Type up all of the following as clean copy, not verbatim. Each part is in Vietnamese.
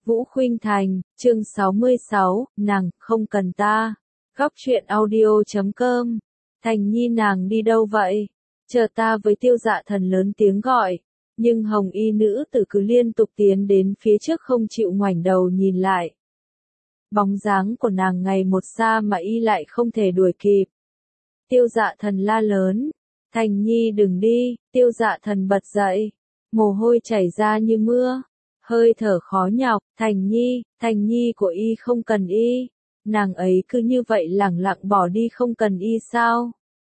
Vũ Khuynh Thành, chương 66, nàng, không cần ta. Góc truyện audio.com. Thành Nhi nàng đi đâu vậy? Chờ ta với Tiêu Dạ Thần lớn tiếng gọi. Nhưng hồng y nữ tử cứ liên tục tiến đến phía trước không chịu ngoảnh đầu nhìn lại. Bóng dáng của nàng ngày một xa mà y lại không thể đuổi kịp. Tiêu Dạ Thần la lớn. Thành Nhi đừng đi, Tiêu Dạ Thần bật dậy. Mồ hôi chảy ra như mưa. Hơi thở khó nhọc, Thành Nhi của y không cần y. Nàng ấy cứ như vậy lẳng lặng bỏ đi không cần y sao?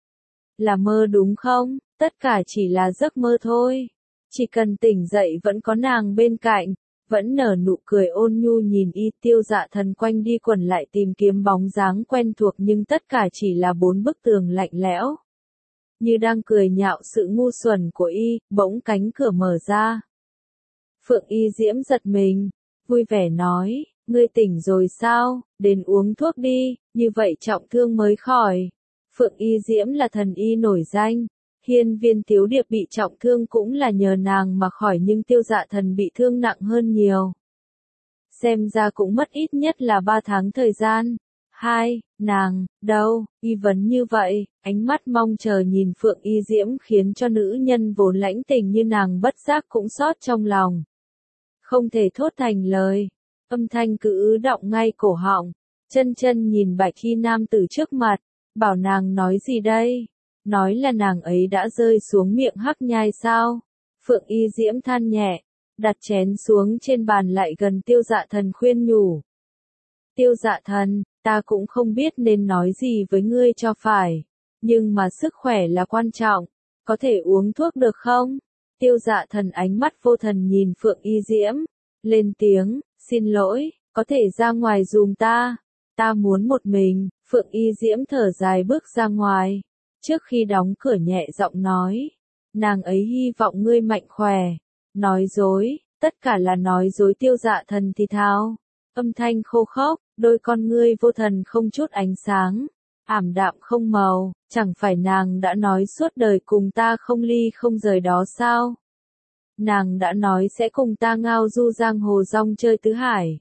Là mơ đúng không? Tất cả chỉ là giấc mơ thôi. Chỉ cần tỉnh dậy vẫn có nàng bên cạnh, vẫn nở nụ cười ôn nhu nhìn y. Tiêu Dạ Thần quanh đi quẩn lại tìm kiếm bóng dáng quen thuộc nhưng tất cả chỉ là bốn bức tường lạnh lẽo. Như đang cười nhạo sự ngu xuẩn của y, bỗng cánh cửa mở ra. Phượng Y Diễm giật mình, vui vẻ nói, ngươi tỉnh rồi sao, đến uống thuốc đi, như vậy trọng thương mới khỏi. Phượng Y Diễm là thần y nổi danh, Hiên Viên Tiếu Điệp bị trọng thương cũng là nhờ nàng mà khỏi nhưng Tiêu Dạ Thần bị thương nặng hơn nhiều. Xem ra cũng mất ít nhất là 3 tháng thời gian. Nàng, đâu, y vấn như vậy, ánh mắt mong chờ nhìn Phượng Y Diễm khiến cho nữ nhân vốn lãnh tình như nàng bất giác cũng xót trong lòng. Không thể thốt thành lời, âm thanh cứ ứ động ngay cổ họng, chân nhìn bạch y nam tử trước mặt, bảo nàng nói gì đây? Nói là nàng ấy đã rơi xuống miệng hắc nhai sao? Phượng Y Diễm than nhẹ, đặt chén xuống trên bàn lại gần Tiêu Dạ Thần khuyên nhủ. Tiêu Dạ Thần, ta cũng không biết nên nói gì với ngươi cho phải, nhưng mà sức khỏe là quan trọng, có thể uống thuốc được không? Tiêu Dạ Thần ánh mắt vô thần nhìn Phượng Y Diễm, lên tiếng, xin lỗi, có thể ra ngoài giùm ta muốn một mình. Phượng Y Diễm thở dài bước ra ngoài, trước khi đóng cửa nhẹ giọng nói, nàng ấy hy vọng ngươi mạnh khỏe. Nói dối, tất cả là nói dối. Tiêu Dạ Thần thì thào, âm thanh khô khốc, đôi con ngươi vô thần không chút ánh sáng, ảm đạm không màu, chẳng phải nàng đã nói suốt đời cùng ta không ly không rời đó sao? Nàng đã nói sẽ cùng ta ngao du giang hồ rong chơi tứ hải.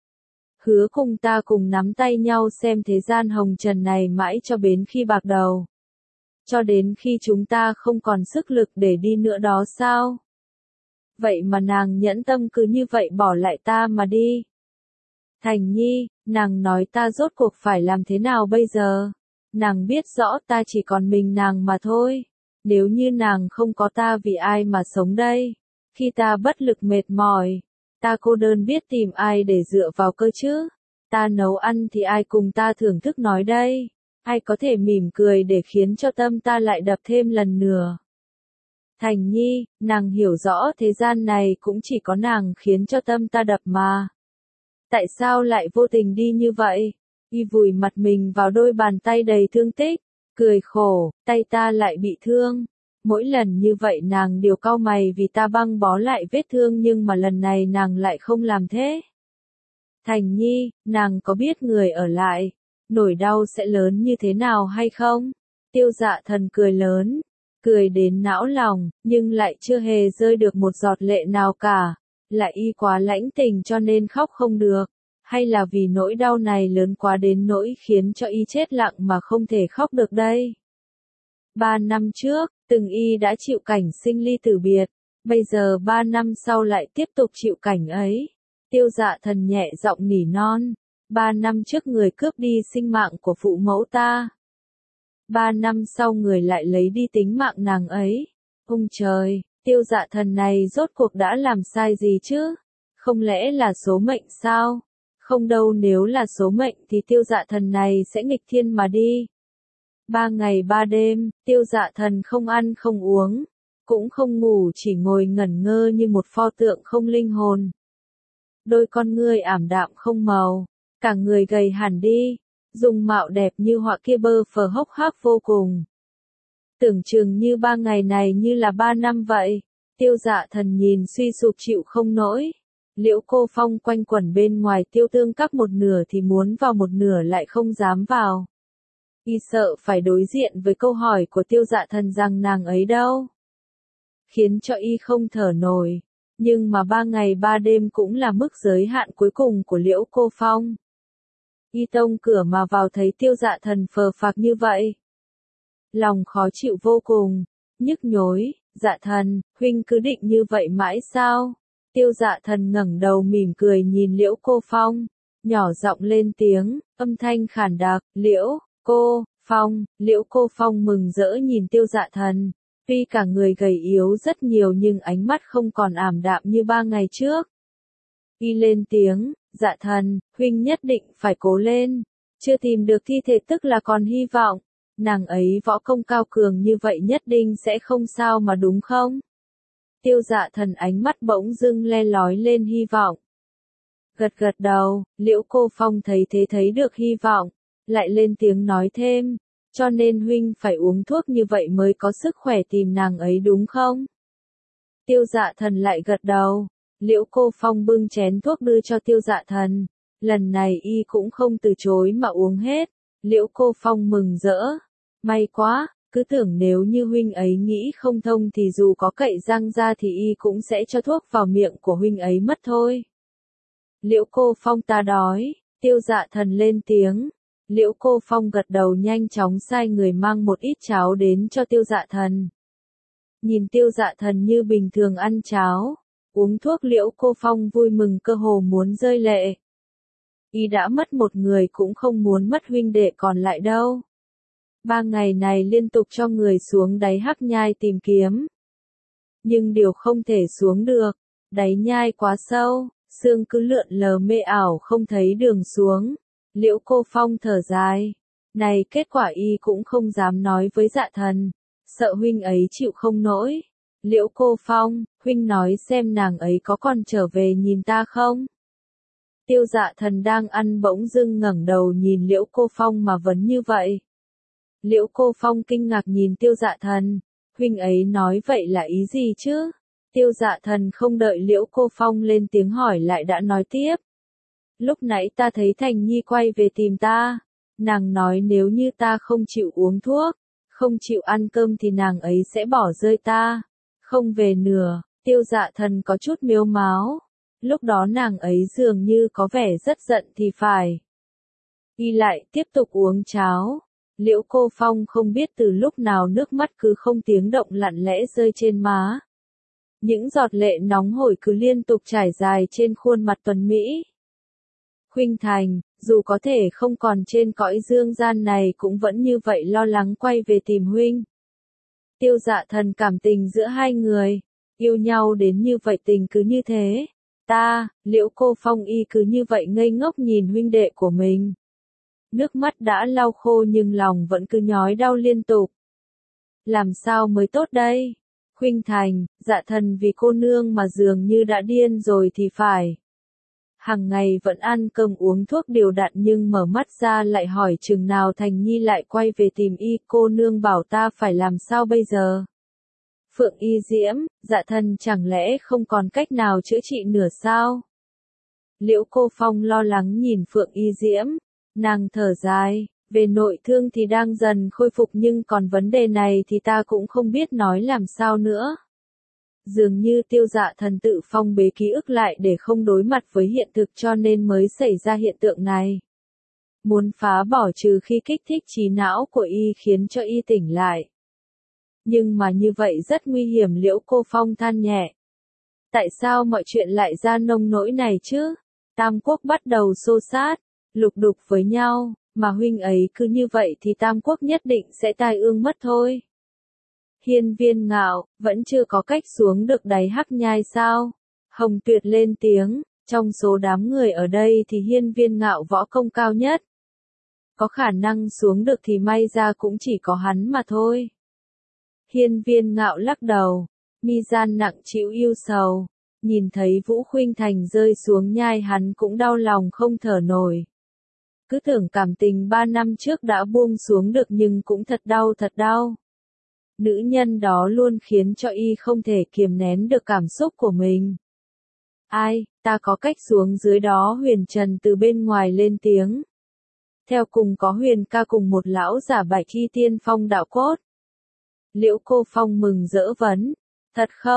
Hứa cùng ta cùng nắm tay nhau xem thế gian hồng trần này mãi cho đến khi bạc đầu. Cho đến khi chúng ta không còn sức lực để đi nữa đó sao? Vậy mà nàng nhẫn tâm cứ như vậy bỏ lại ta mà đi. Thành Nhi, nàng nói ta rốt cuộc phải làm thế nào bây giờ? Nàng biết rõ ta chỉ còn mình nàng mà thôi. Nếu như nàng không có ta vì ai mà sống đây? Khi ta bất lực mệt mỏi, ta cô đơn biết tìm ai để dựa vào cơ chứ? Ta nấu ăn thì ai cùng ta thưởng thức nói đây? Ai có thể mỉm cười để khiến cho tâm ta lại đập thêm lần nữa? Thành Nhi, nàng hiểu rõ thế gian này cũng chỉ có nàng khiến cho tâm ta đập mà. Tại sao lại vô tình đi như vậy? Y vùi mặt mình vào đôi bàn tay đầy thương tích, cười khổ, tay ta lại bị thương. Mỗi lần như vậy nàng đều cau mày vì ta băng bó lại vết thương nhưng mà lần này nàng lại không làm thế. Thành Nhi, nàng có biết người ở lại, nỗi đau sẽ lớn như thế nào hay không? Tiêu Dạ Thần cười lớn, cười đến não lòng, nhưng lại chưa hề rơi được một giọt lệ nào cả. Là y quá lãnh tình cho nên khóc không được, hay là vì nỗi đau này lớn quá đến nỗi khiến cho y chết lặng mà không thể khóc được đây? 3 năm trước, từng y đã chịu cảnh sinh ly tử biệt, bây giờ 3 năm sau lại tiếp tục chịu cảnh ấy. Tiêu Dạ Thần nhẹ giọng nỉ non, 3 năm trước người cướp đi sinh mạng của phụ mẫu ta. 3 năm sau người lại lấy đi tính mạng nàng ấy. Ông trời, Tiêu Dạ Thần này rốt cuộc đã làm sai gì chứ? Không lẽ là số mệnh sao? Không đâu, nếu là số mệnh thì Tiêu Dạ Thần này sẽ nghịch thiên mà đi. 3 ngày 3 đêm, Tiêu Dạ Thần không ăn không uống, cũng không ngủ, chỉ ngồi ngẩn ngơ như một pho tượng không linh hồn. Đôi con ngươi ảm đạm không màu, cả người gầy hẳn đi, dung mạo đẹp như họa kia bơ phờ hốc hác vô cùng. Tưởng chừng như 3 ngày này như là 3 năm vậy. Tiêu Dạ Thần nhìn suy sụp chịu không nổi. Liễu Cô Phong quanh quẩn bên ngoài Tiêu Tương Các, một nửa thì muốn vào một nửa lại không dám vào. Y sợ phải đối diện với câu hỏi của Tiêu Dạ Thần rằng nàng ấy đâu. Khiến cho y không thở nổi. Nhưng mà 3 ngày 3 đêm cũng là mức giới hạn cuối cùng của Liễu Cô Phong. Y tông cửa mà vào thấy Tiêu Dạ Thần phờ phạc như vậy. Lòng khó chịu vô cùng, nhức nhối, Dạ Thần, huynh cứ định như vậy mãi sao? Tiêu Dạ Thần ngẩng đầu mỉm cười nhìn Liễu Cô Phong, nhỏ giọng lên tiếng, âm thanh khàn đặc, Liễu Phong, Liễu Cô Phong mừng rỡ nhìn Tiêu Dạ Thần. Tuy cả người gầy yếu rất nhiều nhưng ánh mắt không còn ảm đạm như 3 ngày trước. Y lên tiếng, Dạ Thần, huynh nhất định phải cố lên. Chưa tìm được thi thể tức là còn hy vọng. Nàng ấy võ công cao cường như vậy nhất định sẽ không sao mà đúng không? Tiêu Dạ Thần ánh mắt bỗng dưng le lói lên hy vọng. Gật gật đầu, Liễu Cô Phong thấy thế thấy được hy vọng, lại lên tiếng nói thêm, cho nên huynh phải uống thuốc như vậy mới có sức khỏe tìm nàng ấy đúng không? Tiêu Dạ Thần lại gật đầu, Liễu Cô Phong bưng chén thuốc đưa cho Tiêu Dạ Thần, lần này y cũng không từ chối mà uống hết, Liễu Cô Phong mừng rỡ, may quá, cứ tưởng nếu như huynh ấy nghĩ không thông thì dù có cậy răng ra thì y cũng sẽ cho thuốc vào miệng của huynh ấy mất thôi. Liễu Cô Phong ta đói, Tiêu Dạ Thần lên tiếng. Liễu Cô Phong gật đầu nhanh chóng sai người mang một ít cháo đến cho Tiêu Dạ Thần. Nhìn Tiêu Dạ Thần như bình thường ăn cháo, uống thuốc Liễu Cô Phong vui mừng cơ hồ muốn rơi lệ. Y đã mất một người cũng không muốn mất huynh đệ còn lại đâu. 3 ngày này liên tục cho người xuống đáy Hắc Nhai tìm kiếm. Nhưng điều không thể xuống được, đáy nhai quá sâu, sương cứ lượn lờ mê ảo không thấy đường xuống. Liễu Cô Phong thở dài. Này kết quả y cũng không dám nói với Dạ Thần. Sợ huynh ấy chịu không nổi. Liễu Cô Phong, huynh nói xem nàng ấy có còn trở về nhìn ta không? Tiêu Dạ Thần đang ăn bỗng dưng ngẩng đầu nhìn Liễu Cô Phong mà vấn như vậy. Liễu Cô Phong kinh ngạc nhìn Tiêu Dạ Thần. Huynh ấy nói vậy là ý gì chứ? Tiêu Dạ Thần không đợi Liễu Cô Phong lên tiếng hỏi lại đã nói tiếp. Lúc nãy ta thấy Thành Nhi quay về tìm ta. Nàng nói nếu như ta không chịu uống thuốc, không chịu ăn cơm thì nàng ấy sẽ bỏ rơi ta. Không về nữa, Tiêu Dạ Thần có chút mếu máo. Lúc đó nàng ấy dường như có vẻ rất giận thì phải. Y lại tiếp tục uống cháo. Liễu Cô Phong không biết từ lúc nào nước mắt cứ không tiếng động lặng lẽ rơi trên má. Những giọt lệ nóng hổi cứ liên tục trải dài trên khuôn mặt tuấn Mỹ. Khuynh Thành, dù có thể không còn trên cõi dương gian này cũng vẫn như vậy lo lắng quay về tìm huynh. Tiêu Dạ Thần cảm tình giữa hai người, yêu nhau đến như vậy tình cứ như thế. Liễu Cô Phong y cứ như vậy ngây ngốc nhìn huynh đệ của mình. Nước mắt đã lau khô nhưng lòng vẫn cứ nhói đau liên tục. Làm sao mới tốt đây? Khuynh Thành, Dạ Thần vì cô nương mà dường như đã điên rồi thì phải. Hàng ngày vẫn ăn cơm uống thuốc đều đặn nhưng mở mắt ra lại hỏi chừng nào Thành Nhi lại quay về tìm y, cô nương bảo ta phải làm sao bây giờ? Phượng Y Diễm, Dạ Thần chẳng lẽ không còn cách nào chữa trị nữa sao? Liễu Cô Phong lo lắng nhìn Phượng Y Diễm, nàng thở dài, về nội thương thì đang dần khôi phục nhưng còn vấn đề này thì ta cũng không biết nói làm sao nữa. Dường như Tiêu Dạ Thần tự phong bế ký ức lại để không đối mặt với hiện thực cho nên mới xảy ra hiện tượng này. Muốn phá bỏ trừ khi kích thích trí não của y khiến cho y tỉnh lại. Nhưng mà như vậy rất nguy hiểm. Liễu Cô Phong than nhẹ. Tại sao mọi chuyện lại ra nông nỗi này chứ? Tam quốc bắt đầu xô xát, lục đục với nhau, mà huynh ấy cứ như vậy thì Tam quốc nhất định sẽ tai ương mất thôi. Hiên Viên Ngạo, vẫn chưa có cách xuống được đáy Hắc Nhai sao? Hồng Tuyệt lên tiếng, trong số đám người ở đây thì Hiên Viên Ngạo võ công cao nhất. Có khả năng xuống được thì may ra cũng chỉ có hắn mà thôi. Hiên Viên Ngạo lắc đầu, mi gian nặng trĩu yêu sầu, nhìn thấy Vũ Khuynh Thành rơi xuống nhai hắn cũng đau lòng không thở nổi. Cứ tưởng cảm tình 3 năm trước đã buông xuống được nhưng cũng thật đau. Nữ nhân đó luôn khiến cho y không thể kiềm nén được cảm xúc của mình. Ai, ta có cách xuống dưới đó. Huyền Trần từ bên ngoài lên tiếng. Theo cùng có Huyền ca cùng một lão giả Bạch Y Tiên Phong đạo cốt. Liễu Cô Phong mừng rỡ vấn. Thật không?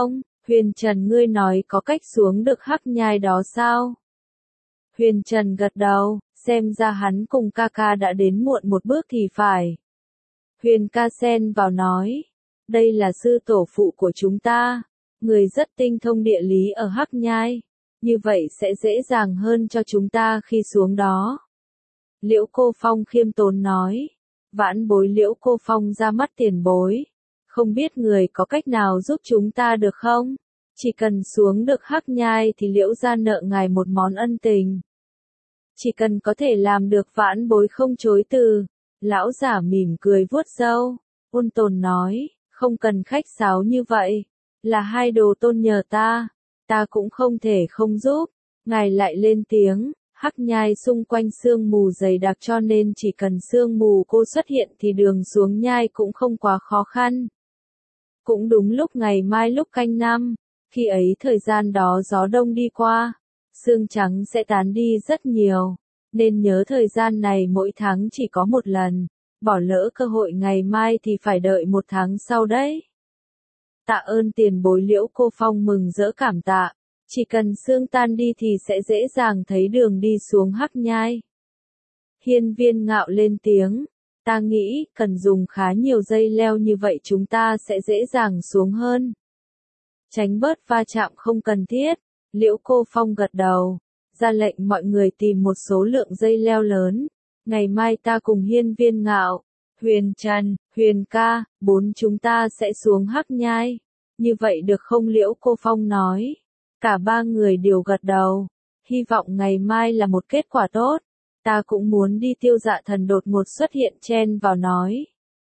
Huyền Trần ngươi nói có cách xuống được Hắc Nhai đó sao? Huyền Trần gật đầu, xem ra hắn cùng ca ca đã đến muộn một bước thì phải. Huyền ca xen vào nói, đây là sư tổ phụ của chúng ta, người rất tinh thông địa lý ở Hắc Nhai, như vậy sẽ dễ dàng hơn cho chúng ta khi xuống đó. Liễu Cô Phong khiêm tốn nói, vãn bối Liễu Cô Phong ra mắt tiền bối, không biết người có cách nào giúp chúng ta được không? Chỉ cần xuống được Hắc Nhai thì Liễu gia nợ ngài một món ân tình. Chỉ cần có thể làm được vãn bối không chối từ. Lão giả mỉm cười vuốt râu, ôn tồn nói, không cần khách sáo như vậy, là hai đồ tôn nhờ ta cũng không thể không giúp. Ngài lại lên tiếng, Hắc Nhai xung quanh sương mù dày đặc cho nên chỉ cần sương mù cô xuất hiện thì đường xuống nhai cũng không quá khó khăn. Cũng đúng lúc ngày mai lúc canh năm, khi ấy thời gian đó gió đông đi qua, sương trắng sẽ tán đi rất nhiều, nên nhớ thời gian này mỗi tháng chỉ có một lần, bỏ lỡ cơ hội ngày mai thì phải đợi một tháng sau đấy. Tạ ơn tiền bối. Liễu Cô Phong mừng rỡ cảm tạ, chỉ cần sương tan đi thì sẽ dễ dàng thấy đường đi xuống Hắc Nhai. Hiên Viên Ngạo lên tiếng, ta nghĩ cần dùng khá nhiều dây leo như vậy chúng ta sẽ dễ dàng xuống hơn. Tránh bớt va chạm không cần thiết, Liễu Cô Phong gật đầu, ra lệnh mọi người tìm một số lượng dây leo lớn. Ngày mai ta cùng Hiên Viên Ngạo, Huyền Trần, Huyền ca, bốn chúng ta sẽ xuống Hắc Nhai. Như vậy được không? Liễu Cô Phong nói. Cả ba người đều gật đầu. Hy vọng ngày mai là một kết quả tốt. Ta cũng muốn đi. Tiêu Dạ Thần đột ngột xuất hiện chen vào nói.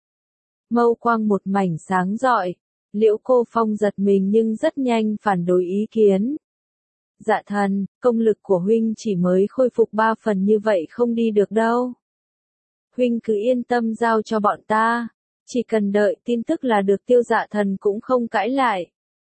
Mâu quang một mảnh sáng rọi. Liễu Cô Phong giật mình nhưng rất nhanh phản đối ý kiến. Dạ Thần, công lực của huynh chỉ mới khôi phục 3 phần như vậy không đi được đâu. Huynh cứ yên tâm giao cho bọn ta, chỉ cần đợi tin tức là được. Tiêu Dạ Thần cũng không cãi lại.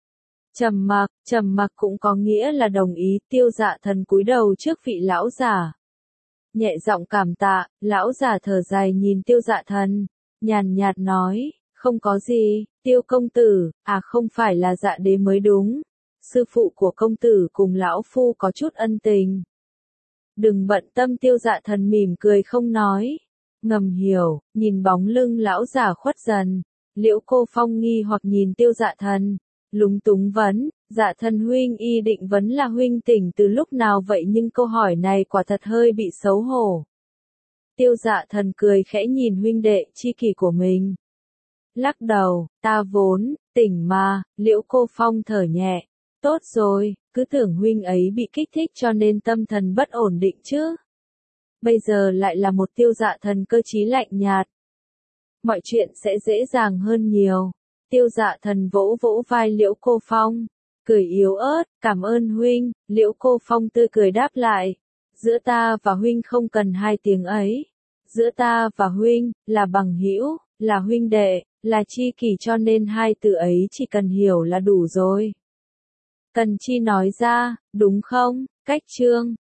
Trầm mặc cũng có nghĩa là đồng ý. Tiêu Dạ Thần cúi đầu trước vị lão giả. Nhẹ giọng cảm tạ, lão giả thở dài nhìn Tiêu Dạ Thần, nhàn nhạt nói, không có gì, Tiêu công tử, không phải là Dạ đế mới đúng. Sư phụ của công tử cùng lão phu có chút ân tình. Đừng bận tâm. Tiêu Dạ Thần mỉm cười không nói. Ngầm hiểu, nhìn bóng lưng lão giả khuất dần. Liễu Cô Phong nghi hoặc nhìn Tiêu Dạ Thần, lúng túng vấn, Dạ Thần huynh y định vấn là huynh tỉnh từ lúc nào vậy? Nhưng câu hỏi này quả thật hơi bị xấu hổ. Tiêu Dạ Thần cười khẽ nhìn huynh đệ chi kỷ của mình. Lắc đầu, ta vốn tỉnh mà. Liễu Cô Phong thở nhẹ. Tốt rồi, cứ tưởng huynh ấy bị kích thích cho nên tâm thần bất ổn định chứ. Bây giờ lại là một Tiêu Dạ Thần cơ trí lạnh nhạt. Mọi chuyện sẽ dễ dàng hơn nhiều. Tiêu Dạ Thần vỗ vỗ vai Liễu Cô Phong, cười yếu ớt, cảm ơn huynh. Liễu Cô Phong tươi cười đáp lại. Giữa ta và huynh không cần hai tiếng ấy. Giữa ta và huynh, là bằng hữu, là huynh đệ, là chi kỷ cho nên hai từ ấy chỉ cần hiểu là đủ rồi. Cần chi nói ra, đúng không? Cách chương